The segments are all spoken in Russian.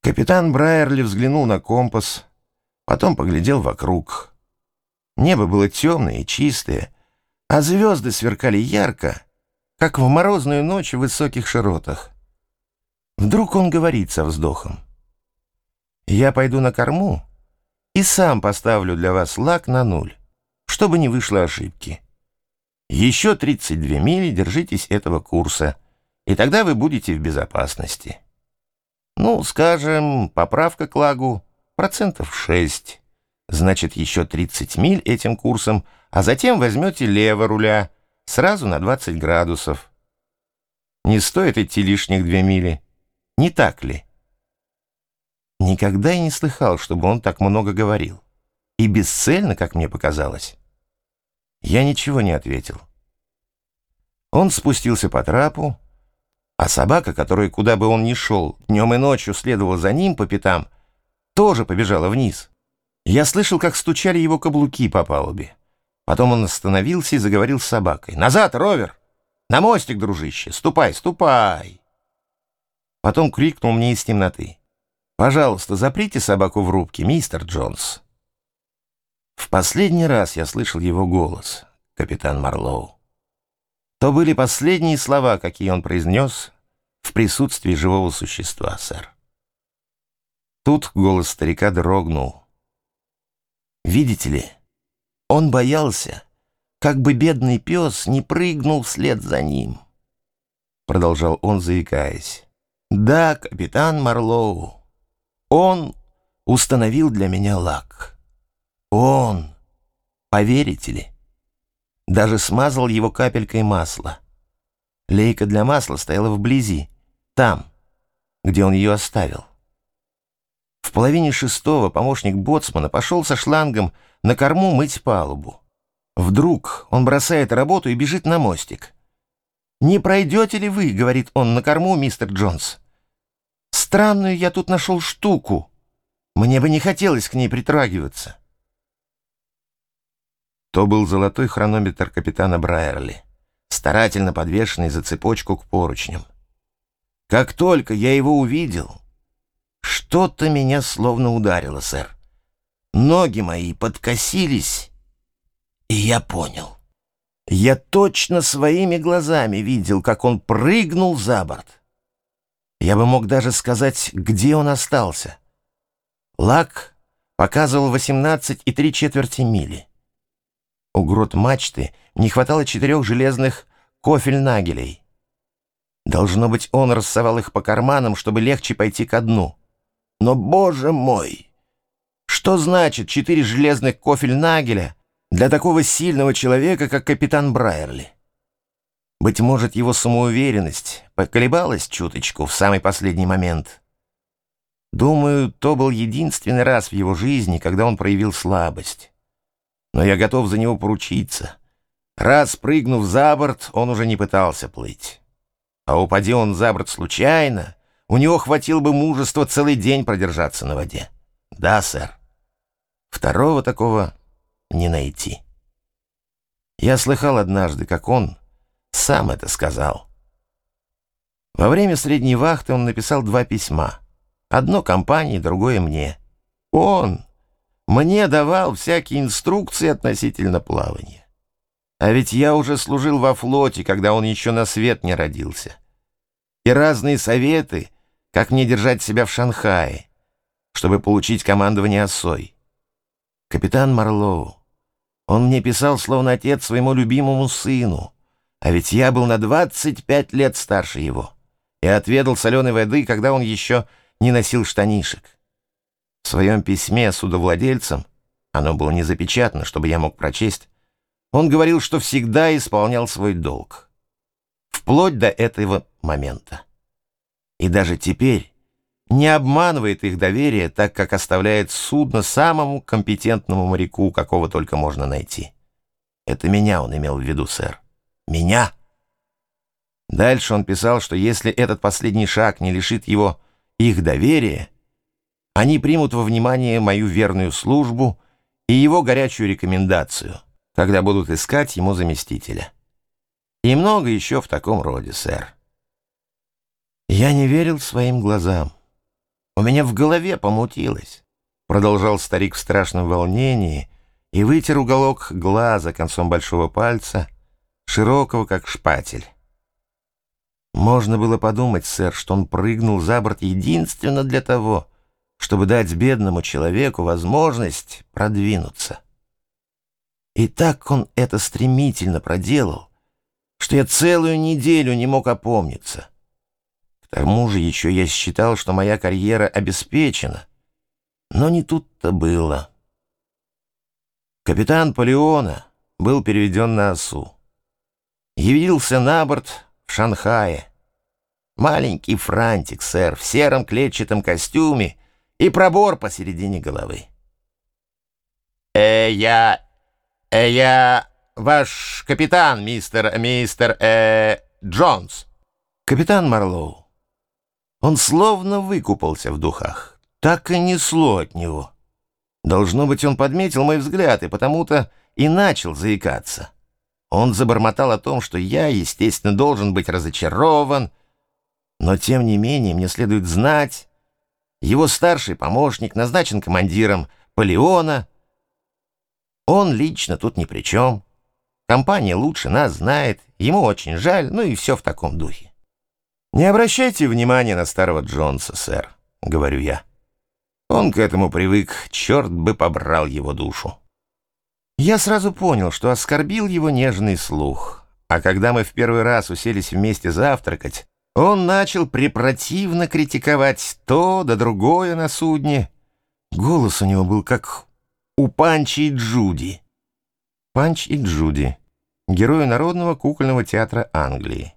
Капитан Брайерли взглянул на компас, потом поглядел вокруг. Небо было темное и чистое, а звезды сверкали ярко, как в морозную ночь в высоких широтах. Вдруг он говорит со вздохом: «Я пойду на корму и сам поставлю для вас лаг на 0, чтобы не вышло ошибки. Еще 32 мили держитесь этого курса, и тогда вы будете в безопасности. Ну, скажем, поправка к лагу 6%. Значит, еще 30 миль этим курсом, а затем возьмете лево руля, сразу на 20 градусов. Не стоит идти лишних 2 мили, не так ли?» Никогда я не слыхал, чтобы он так много говорил. И бесцельно, как мне показалось. Я ничего не ответил. Он спустился по трапу, а собака, которая, куда бы он ни шел, днем и ночью следовала за ним по пятам, тоже побежала вниз. Я слышал, как стучали его каблуки по палубе. Потом он остановился и заговорил с собакой. «Назад, Ровер! На мостик, дружище! Ступай, ступай!» Потом крикнул мне из темноты: «Пожалуйста, заприте собаку в рубке, мистер Джонс». В последний раз я слышал его голос, капитан Марлоу. То были последние слова, какие он произнес в присутствии живого существа, сэр. Тут голос старика дрогнул. «Видите ли, он боялся, как бы бедный пес не прыгнул вслед за ним», — продолжал он, заикаясь. «Да, капитан Марлоу, он установил для меня лаг. Он, поверите ли, даже смазал его капелькой масла. Лейка для масла стояла вблизи, там, где он ее оставил. В 5:30 помощник боцмана пошел со шлангом на корму мыть палубу. Вдруг он бросает работу и бежит на мостик. «Не пройдете ли вы, — говорит он, — на корму, мистер Джонс? Странную я тут нашел штуку. Мне бы не хотелось к ней притрагиваться». То был золотой хронометр капитана Брайерли, старательно подвешенный за цепочку к поручням. Как только я его увидел, что-то меня словно ударило, сэр. Ноги мои подкосились, и я понял. Я точно своими глазами видел, как он прыгнул за борт. Я бы мог даже сказать, где он остался. Лаг показывал 18,75 мили. У грот мачты не хватало 4 железных кофельнагелей. Должно быть, он рассовал их по карманам, чтобы легче пойти ко дну. Но, боже мой, что значит 4 железных кофельнагеля для такого сильного человека, как капитан Брайерли? Быть может, его самоуверенность поколебалась чуточку в самый последний момент. Думаю, то был единственный раз в его жизни, когда он проявил слабость. Но я готов за него поручиться. Раз прыгнув за борт, он уже не пытался плыть. А упади он за борт случайно, у него хватило бы мужества целый день продержаться на воде. Да, сэр. Второго такого не найти. Я слыхал однажды, как он сам это сказал. Во время средней вахты он написал 2 письма. Одно компании, другое мне. Он мне давал всякие инструкции относительно плавания. А ведь я уже служил во флоте, когда он еще на свет не родился. И разные советы, как мне держать себя в Шанхае, чтобы получить командование осой. Капитан Марлоу, он мне писал, словно отец своему любимому сыну, а ведь я был на 25 лет старше его и отведал соленой воды, когда он еще не носил штанишек. В своем письме судовладельцам, оно было не запечатано, чтобы я мог прочесть, он говорил, что всегда исполнял свой долг. Вплоть до этого момента. И даже теперь не обманывает их доверие, так как оставляет судно самому компетентному моряку, какого только можно найти. Это меня он имел в виду, сэр. Меня. Дальше он писал, что если этот последний шаг не лишит его их доверия, они примут во внимание мою верную службу и его горячую рекомендацию, когда будут искать ему заместителя. И много еще в таком роде, сэр. Я не верил своим глазам. У меня в голове помутилось, продолжал старик в страшном волнении и вытер уголок глаза концом большого пальца, широкого как шпатель. Можно было подумать, сэр, что он прыгнул за борт единственно для того, чтобы дать бедному человеку возможность продвинуться. И так он это стремительно проделал, что я целую неделю не мог опомниться. К тому же еще я считал, что моя карьера обеспечена, но не тут-то было. Капитан Полеона был переведен на осу. Явился на борт в Шанхае. Маленький франтик, сэр, в сером клетчатом костюме и пробор посередине головы. Я ваш капитан, мистер Джонс». Капитан Марлоу. Он словно выкупался в духах. Так и несло от него. Должно быть, он подметил мой взгляд и потому-то и начал заикаться. Он забормотал о том, что я, естественно, должен быть разочарован, но, тем не менее, мне следует знать, его старший помощник назначен командиром Полеона. Он лично тут ни при чем. Компания лучше нас знает, ему очень жаль, ну и все в таком духе. «Не обращайте внимания на старого Джонса, сэр», — говорю я. Он к этому привык, черт бы побрал его душу. Я сразу понял, что оскорбил его нежный слух, а когда мы в первый раз уселись вместе завтракать, он начал препротивно критиковать то да другое на судне. Голос у него был как у Панча и Джуди. Панч и Джуди — герои народного кукольного театра Англии.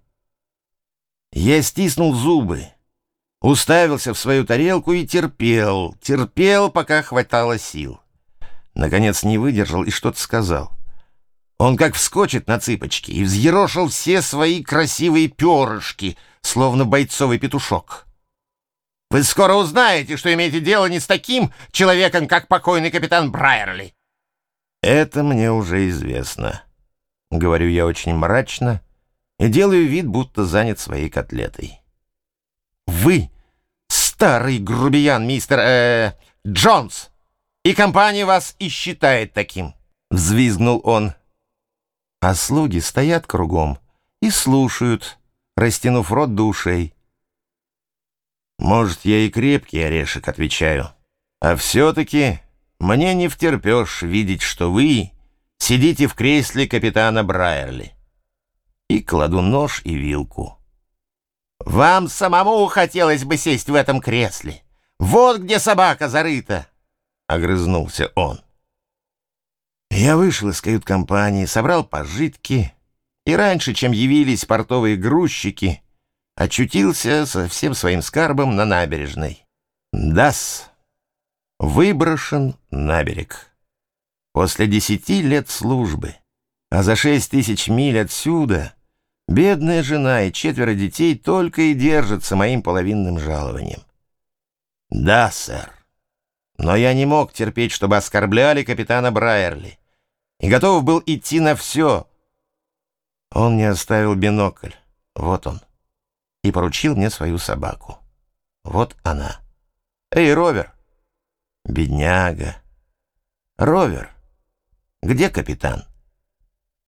Я стиснул зубы, уставился в свою тарелку и терпел, пока хватало сил. Наконец не выдержал и что-то сказал. Он как вскочит на цыпочки и взъерошил все свои красивые перышки, словно бойцовый петушок. «Вы скоро узнаете, что имеете дело не с таким человеком, как покойный капитан Брайерли». «Это мне уже известно», — говорю я очень мрачно и делаю вид, будто занят своей котлетой. «Вы старый грубиян, мистер Джонс, и компания вас и считает таким», — взвизгнул он. А слуги стоят кругом и слушают, растянув рот до ушей. «Может, я и крепкий орешек», — отвечаю. «А все-таки мне не втерпешь видеть, что вы сидите в кресле капитана Брайерли». И кладу нож и вилку. «Вам самому хотелось бы сесть в этом кресле. Вот где собака зарыта», — огрызнулся он. Я вышел из кают-компании, собрал пожитки, и раньше, чем явились портовые грузчики, очутился со всем своим скарбом на набережной. Да-с, выброшен на берег. После 10 лет службы, а за 6000 миль отсюда бедная жена и 4 детей только и держатся моим половинным жалованием. Да, сэр, но я не мог терпеть, чтобы оскорбляли капитана Брайерли, и готов был идти на все. Он не оставил бинокль, вот он, и поручил мне свою собаку. Вот она. Эй, Ровер! Бедняга. Ровер, где капитан?